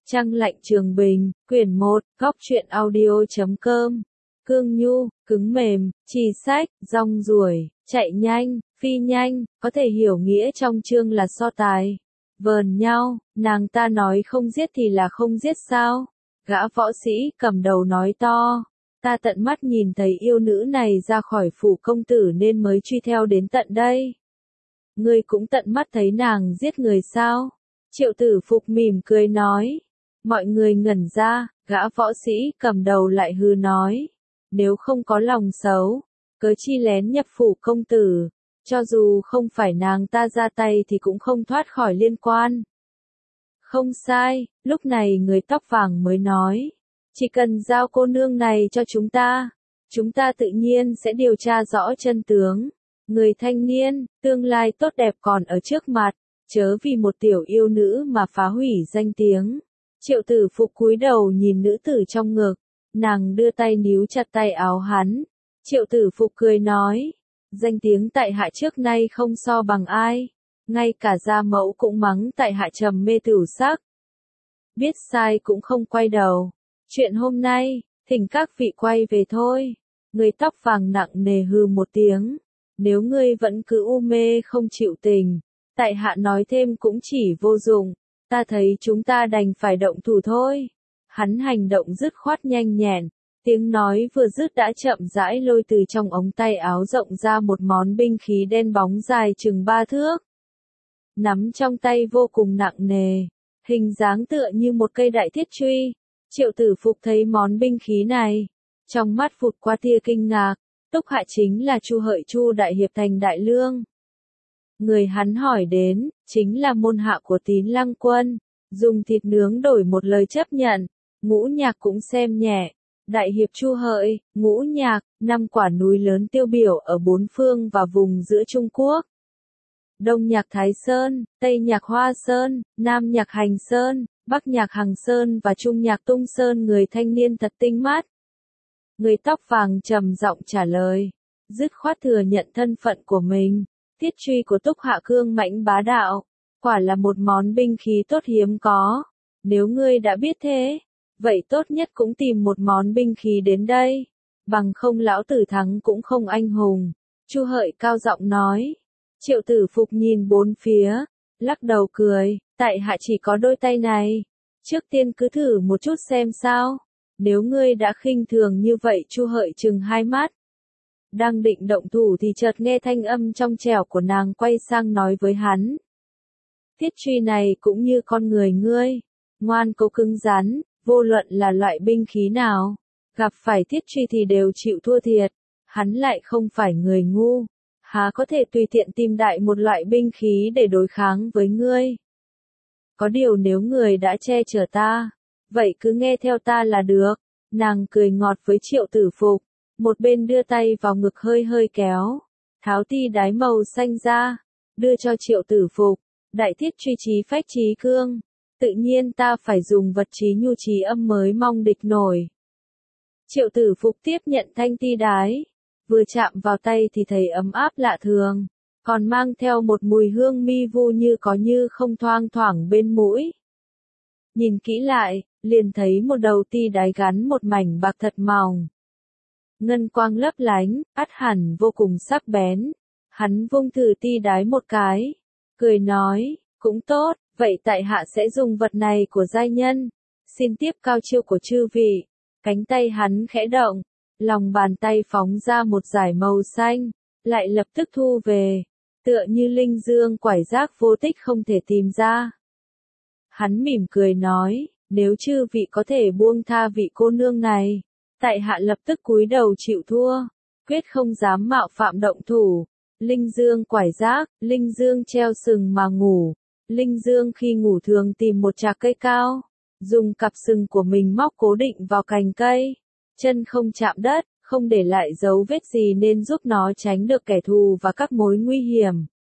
Trăng lạnh Trường Bình, quyển 1, góc truyện audio.com. Cương nhu, cứng mềm, trì sách, rong ruổi, chạy nhanh, phi nhanh, có thể hiểu nghĩa trong chương là so tài. Vờn nhau, nàng ta nói không giết thì là không giết sao? Gã võ sĩ cầm đầu nói to. Ta tận mắt nhìn thấy yêu nữ này ra khỏi phủ công tử nên mới truy theo đến tận đây. Ngươi cũng tận mắt thấy nàng giết người sao? Triệu Tử Phục mỉm cười nói. Mọi người ngẩn ra, gã võ sĩ cầm đầu lại hừ nói. Nếu không có lòng xấu, cớ chi lén nhập phủ công tử, cho dù không phải nàng ta ra tay thì cũng không thoát khỏi liên quan. Không sai, lúc này người tóc vàng mới nói. Chỉ cần giao cô nương này cho chúng ta tự nhiên sẽ điều tra rõ chân tướng. Người thanh niên, tương lai tốt đẹp còn ở trước mặt, chớ vì một tiểu yêu nữ mà phá hủy danh tiếng. Triệu Tử Phục cúi đầu nhìn nữ tử trong ngực, nàng đưa tay níu chặt tay áo hắn. Triệu Tử Phục cười nói, danh tiếng tại hạ trước nay không so bằng ai, ngay cả gia mẫu cũng mắng tại hạ trầm mê tửu sắc. Biết sai cũng không quay đầu, chuyện hôm nay, thỉnh các vị quay về thôi. Người tóc vàng nặng nề hừ một tiếng, nếu ngươi vẫn cứ u mê không chịu tình, tại hạ nói thêm cũng chỉ vô dụng. Ta thấy chúng ta đành phải động thủ thôi. Hắn hành động dứt khoát nhanh nhẹn, tiếng nói vừa dứt đã chậm rãi lôi từ trong ống tay áo rộng ra một món binh khí đen bóng dài chừng 3 thước. Nắm trong tay vô cùng nặng nề, hình dáng tựa như một cây đại thiết truy. Triệu Tử Phục thấy món binh khí này, trong mắt vụt qua tia kinh ngạc. Túc Hạ chính là Chu Hợi Chu đại hiệp thành đại lương. Người hắn hỏi đến, chính là môn hạ của Tín Lăng Quân, dùng thịt nướng đổi một lời chấp nhận. Ngũ Nhạc cũng xem nhẹ. Đại hiệp Chu Hợi, Ngũ Nhạc, 5 quả núi lớn tiêu biểu ở bốn phương và vùng giữa Trung Quốc. Đông Nhạc Thái Sơn, Tây Nhạc Hoa Sơn, Nam Nhạc Hành Sơn, Bắc Nhạc Hằng Sơn và Trung Nhạc Tung Sơn. Người thanh niên thật tinh mắt. Người tóc vàng trầm giọng trả lời, dứt khoát thừa nhận thân phận của mình. Thiết truy của Túc Hạ cương mãnh bá đạo, quả là một món binh khí tốt hiếm có. Nếu ngươi đã biết thế, vậy tốt nhất cũng tìm một món binh khí đến đây, bằng không lão tử thắng cũng không anh hùng. Chu Hợi cao giọng nói. Triệu Tử Phục nhìn bốn phía, lắc đầu cười, tại hạ chỉ có đôi tay này, trước tiên cứ thử một chút xem sao. Nếu ngươi đã khinh thường như vậy. Chu Hợi trừng hai mắt, đang định động thủ thì chợt nghe thanh âm trong trẻo của nàng quay sang nói với hắn. Thiết truy này cũng như con người ngươi, ngoan cố cứng rắn, vô luận là loại binh khí nào, gặp phải thiết truy thì đều chịu thua thiệt. Hắn lại không phải người ngu, há có thể tùy tiện tìm đại một loại binh khí để đối kháng với ngươi. Có điều nếu người đã che chở ta, vậy cứ nghe theo ta là được. Nàng cười ngọt với Triệu Tử Phục, một bên đưa tay vào ngực hơi kéo, tháo ti đái màu xanh ra, đưa cho Triệu Tử Phục. Đại thiết truy chí phách chí cương, tự nhiên ta phải dùng vật chí nhu chí âm mới mong địch nổi. Triệu Tử Phục tiếp nhận thanh ti đái, vừa chạm vào tay thì thấy ấm áp lạ thường, còn mang theo một mùi hương mi vu như có như không thoang thoảng bên mũi. Nhìn kỹ lại, liền thấy một đầu ti đái gắn một mảnh bạc thật mỏng. Ngân quang lấp lánh, ắt hẳn vô cùng sắc bén. Hắn vung thử ti đái một cái, cười nói, cũng tốt, vậy tại hạ sẽ dùng vật này của giai nhân. Xin tiếp cao chiêu của chư vị. Cánh tay hắn khẽ động, lòng bàn tay phóng ra một dải màu xanh, lại lập tức thu về, tựa như linh dương quải giác vô tích không thể tìm ra. Hắn mỉm cười nói, nếu chư vị có thể buông tha vị cô nương này, tại hạ lập tức cúi đầu chịu thua, quyết không dám mạo phạm động thủ. Linh dương quải giác, linh dương treo sừng mà ngủ. Linh dương khi ngủ thường tìm một trạc cây cao, dùng cặp sừng của mình móc cố định vào cành cây, chân không chạm đất, không để lại dấu vết gì nên giúp nó tránh được kẻ thù và các mối nguy hiểm.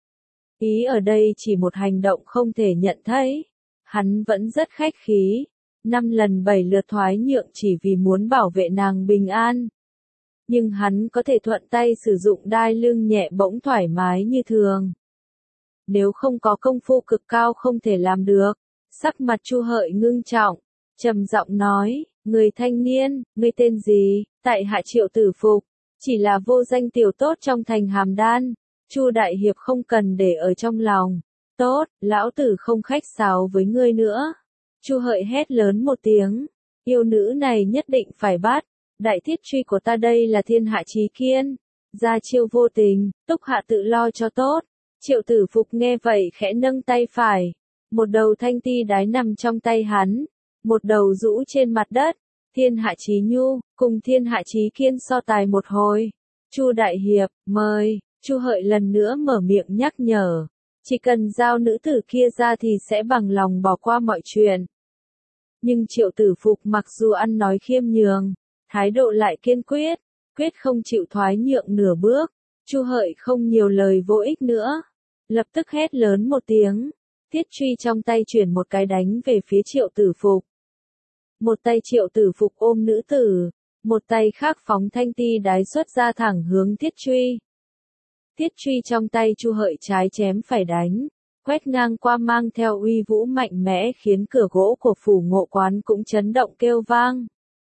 Ý ở đây chỉ một hành động không thể nhận thấy. Hắn vẫn rất khách khí, 5 lần 7 lượt thoái nhượng chỉ vì muốn bảo vệ nàng bình an. Nhưng hắn có thể thuận tay sử dụng đai lưng nhẹ bỗng thoải mái như thường. Nếu không có công phu cực cao không thể làm được. Sắc mặt Chu Hợi ngưng trọng, trầm giọng nói, người thanh niên, ngươi tên gì? Tại hạ Triệu Tử Phục, chỉ là vô danh tiểu tốt trong thành Hàm Đan, Chu đại hiệp không cần để ở trong lòng. Tốt, lão tử không khách sáo với ngươi nữa. Chu Hợi hét lớn một tiếng, yêu nữ này nhất định phải bắt. Đại thiết truy của ta đây là thiên hạ chí kiên, ra chiêu vô tình, túc hạ tự lo cho tốt. Triệu Tử Phục nghe vậy khẽ nâng tay phải, một đầu thanh ti đái nằm trong tay hắn, một đầu rũ trên mặt đất. Thiên hạ chí nhu, cùng thiên hạ chí kiên so tài một hồi. Chu đại hiệp, mời. Chu Hợi lần nữa mở miệng nhắc nhở, chỉ cần giao nữ tử kia ra thì sẽ bằng lòng bỏ qua mọi chuyện. Nhưng Triệu Tử Phục mặc dù ăn nói khiêm nhường, thái độ lại kiên quyết, quyết không chịu thoái nhượng nửa bước. Chu Hợi không nhiều lời vô ích nữa, lập tức hét lớn một tiếng, thiết truy trong tay chuyển một cái đánh về phía Triệu Tử Phục. Một tay Triệu Tử Phục ôm nữ tử, một tay khác phóng thanh ti đái xuất ra thẳng hướng thiết truy. Thiết truy trong tay Chu Hợi trái chém phải đánh, quét ngang qua mang theo uy vũ mạnh mẽ khiến cửa gỗ của phủ Ngộ Quán cũng chấn động kêu vang.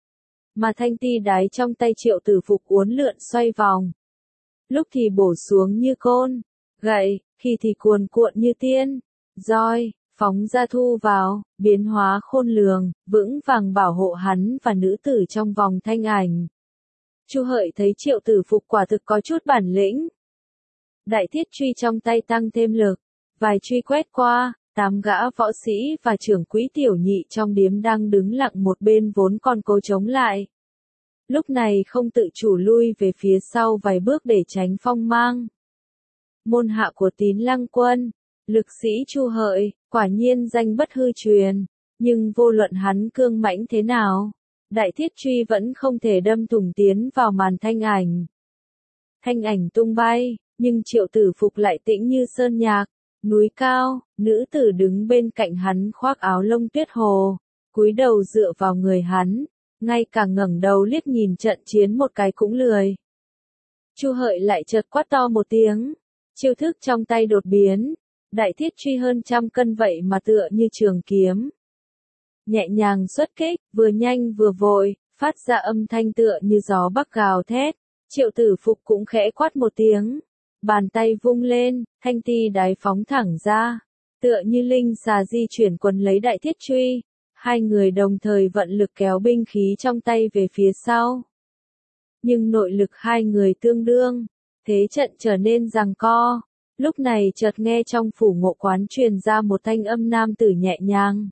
Mà thanh ti đái trong tay Triệu Tử Phục uốn lượn xoay vòng. Lúc thì bổ xuống như côn, gậy, khi thì cuồn cuộn như tiên, roi, phóng ra thu vào, biến hóa khôn lường, vững vàng bảo hộ hắn và nữ tử trong vòng thanh ảnh. Chu Hợi thấy Triệu Tử Phục quả thực có chút bản lĩnh. Đại thiết truy trong tay tăng thêm lực, vài truy quét qua, 8 gã võ sĩ và trưởng quỹ tiểu nhị trong điếm đang đứng lặng một bên vốn còn cố chống lại. Lúc này không tự chủ lui về phía sau vài bước để tránh phong mang. Môn hạ của Tín Lăng Quân, lực sĩ Chu Hợi, quả nhiên danh bất hư truyền, nhưng vô luận hắn cương mãnh thế nào, đại thiết truy vẫn không thể đâm thủng tiến vào màn thanh ảnh. Thanh ảnh tung bay, nhưng Triệu Tử Phục lại tĩnh như sơn nhạc, núi cao, nữ tử đứng bên cạnh hắn khoác áo lông tuyết hồ, cúi đầu dựa vào người hắn, ngay cả ngẩng đầu liếc nhìn trận chiến một cái cũng lười. Chu Hợi lại chợt quát to một tiếng, chiêu thức trong tay đột biến, đại thiết truy hơn 100 cân vậy mà tựa như trường kiếm. Nhẹ nhàng xuất kích, vừa nhanh vừa vội, phát ra âm thanh tựa như gió bắc gào thét. Triệu Tử Phục cũng khẽ quát một tiếng, bàn tay vung lên, thanh ti đái phóng thẳng ra, tựa như linh xà di chuyển quấn lấy đại thiết truy. Hai người đồng thời vận lực kéo binh khí trong tay về phía sau. Nhưng nội lực hai người tương đương, thế trận trở nên giằng co. Lúc này chợt nghe trong phủ Ngộ Quán truyền ra một thanh âm nam tử nhẹ nhàng.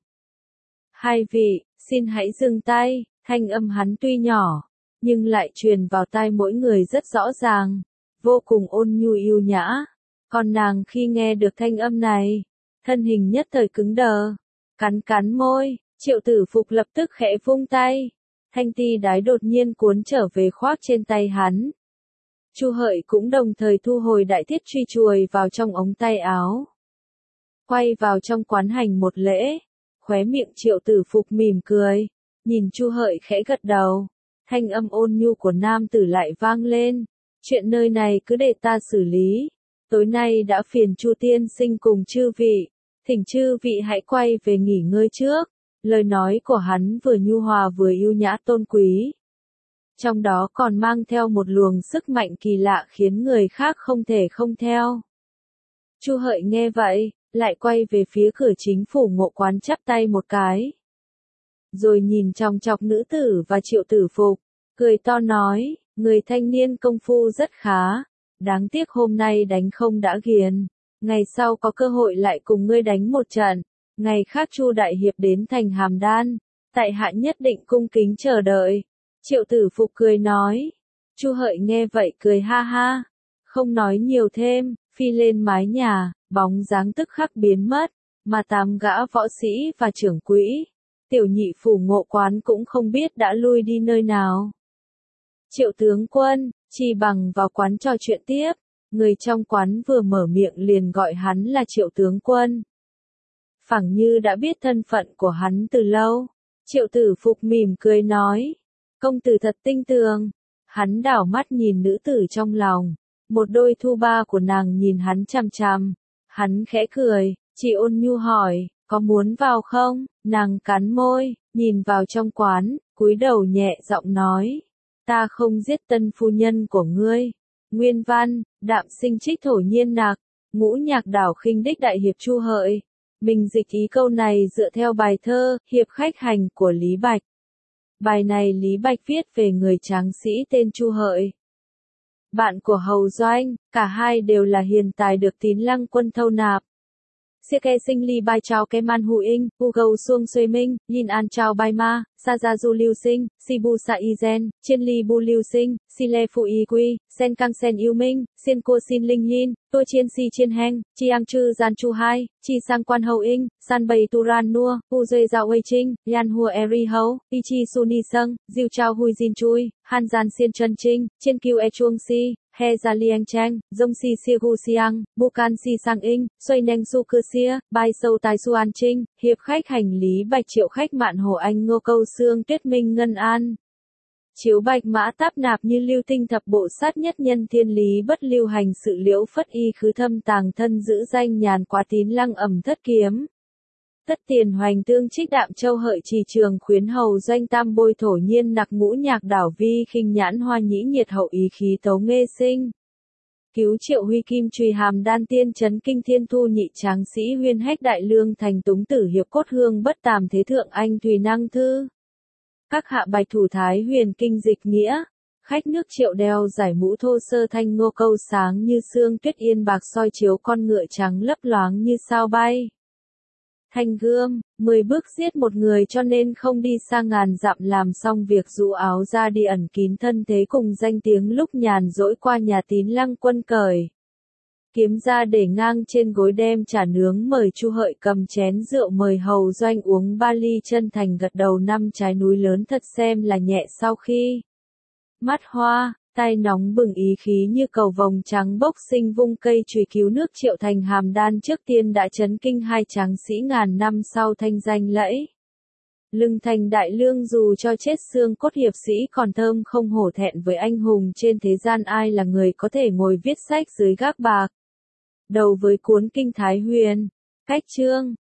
Hai vị, xin hãy dừng tay. Thanh âm hắn tuy nhỏ, nhưng lại truyền vào tai mỗi người rất rõ ràng, vô cùng ôn nhu yêu nhã. Còn nàng khi nghe được thanh âm này, thân hình nhất thời cứng đờ, cắn cắn môi. Triệu Tử Phục lập tức khẽ vung tay, thanh ti đái đột nhiên cuốn trở về khoác trên tay hắn. Chu Hợi cũng đồng thời thu hồi đại thiết truy chuồi vào trong ống tay áo. Quay vào trong quán hành một lễ, khóe miệng Triệu Tử Phục mỉm cười, nhìn Chu Hợi khẽ gật đầu, thanh âm ôn nhu của nam tử lại vang lên, chuyện nơi này cứ để ta xử lý, tối nay đã phiền Chu tiên sinh cùng chư vị, thỉnh chư vị hãy quay về nghỉ ngơi trước. Lời nói của hắn vừa nhu hòa vừa yêu nhã tôn quý. Trong đó còn mang theo một luồng sức mạnh kỳ lạ khiến người khác không thể không theo. Chu Hợi nghe vậy, lại quay về phía cửa chính phủ Ngộ Quán chắp tay một cái. Rồi nhìn chòng chọc nữ tử và Triệu Tử Phục, cười to nói, người thanh niên công phu rất khá, đáng tiếc hôm nay đánh không đã ghiền, ngày sau có cơ hội lại cùng ngươi đánh một trận. Ngày khác Chu đại hiệp đến thành Hàm Đan, tại hạ nhất định cung kính chờ đợi. Triệu Tử Phục cười nói. Chu Hợi nghe vậy cười ha ha, không nói nhiều thêm, phi lên mái nhà, bóng dáng tức khắc biến mất, mà 8 gã võ sĩ và trưởng quỹ, tiểu nhị phủ Ngộ Quán cũng không biết đã lui đi nơi nào. Triệu tướng quân, chi bằng vào quán trò chuyện tiếp, người trong quán vừa mở miệng liền gọi hắn là Triệu tướng quân. Phảng như đã biết thân phận của hắn từ lâu. Triệu Tử Phục mỉm cười nói, công tử thật tinh tường. Hắn đảo mắt nhìn nữ tử trong lòng, một đôi thu ba của nàng nhìn hắn chằm chằm. Hắn khẽ cười, chỉ ôn nhu hỏi, có muốn vào không? Nàng cắn môi, nhìn vào trong quán, cúi đầu nhẹ giọng nói. Ta không giết tân phu nhân của ngươi. Nguyên văn, đạm sinh trích thổ nhiên nạc, ngũ nhạc đảo khinh đích đại hiệp Chu Hợi. Mình dịch ý câu này dựa theo bài thơ, Hiệp khách hành của Lý Bạch. Bài này Lý Bạch viết về người tráng sĩ tên Chu Hợi. Bạn của Hầu Doanh, cả hai đều là hiền tài được Tín Lăng Quân thâu nạp. Siêu ke sinh ly bai chào ke man hu inh, u gâu xuông xuê minh, yin an chào bai ma, sa gia du lưu sinh, si bu sa y gen, chiên ly bu lưu sinh, si le phụ y quy, sen căng sen yêu minh, xiên cô xin linh yin, tôi chiên si chiên heng, chi ang chư gian chu hai, chi sang quan hậu inh, san bầy tu ran nua, u dây dạo wei trinh, yan hua eri hâu, y chi su ni sâng, diêu chào hui jin chui, han gian xiên chân trinh, chiên kiêu e chuông si. He ra liang chang, dông si sia gu siang, bukan si sang inh, xoay neng su cơ sia, bai sâu tai su an trinh, hiệp khách hành Lý Bạch triệu khách mạn hồ anh ngô câu xương tuyết minh ngân an. Chiếu bạch mã táp nạp như lưu tinh thập bộ sát nhất nhân thiên lý bất lưu hành sự liễu phất y khứ thâm tàng thân giữ danh nhàn quá Tín Lăng ẩm thất kiếm. Tất tiền hoành tương trích đạm châu hợi trì trường khuyến hầu doanh tam bôi thổ nhiên nặc ngũ nhạc đảo vi khinh nhãn hoa nhĩ nhiệt hậu ý khí tấu nghê sinh. Cứu triệu huy kim trùy hàm đan tiên chấn kinh thiên thu nhị tráng sĩ huyên hách đại lương thành túng tử hiệp cốt hương bất tàm thế thượng anh thùy năng thư. Các hạ bạch thủ thái huyền kinh dịch nghĩa. Khách nước triệu đeo giải mũ thô sơ thanh ngô câu sáng như sương tuyết yên bạc soi chiếu con ngựa trắng lấp loáng như sao bay. Thanh gươm, 10 bước giết một người cho nên không đi xa ngàn dặm làm xong việc rũ áo ra đi ẩn kín thân thế cùng danh tiếng lúc nhàn rỗi qua nhà Tín Lăng Quân cởi. Kiếm ra để ngang trên gối đem chả nướng mời Chu Hợi cầm chén rượu mời Hầu Doanh uống 3 ly chân thành gật đầu 5 trái núi lớn thật xem là nhẹ sau khi. Mắt hoa. Tay nóng bừng ý khí như cầu vồng trắng bốc sinh vung cây chùy cứu nước triệu thành hàm đan trước tiên đã chấn kinh hai tráng sĩ ngàn năm sau thanh danh lẫy. Lưng thành đại lương dù cho chết xương cốt hiệp sĩ còn thơm không hổ thẹn với anh hùng trên thế gian ai là người có thể ngồi viết sách dưới gác bạc. Đầu với cuốn kinh Thái Huyền. Cách chương.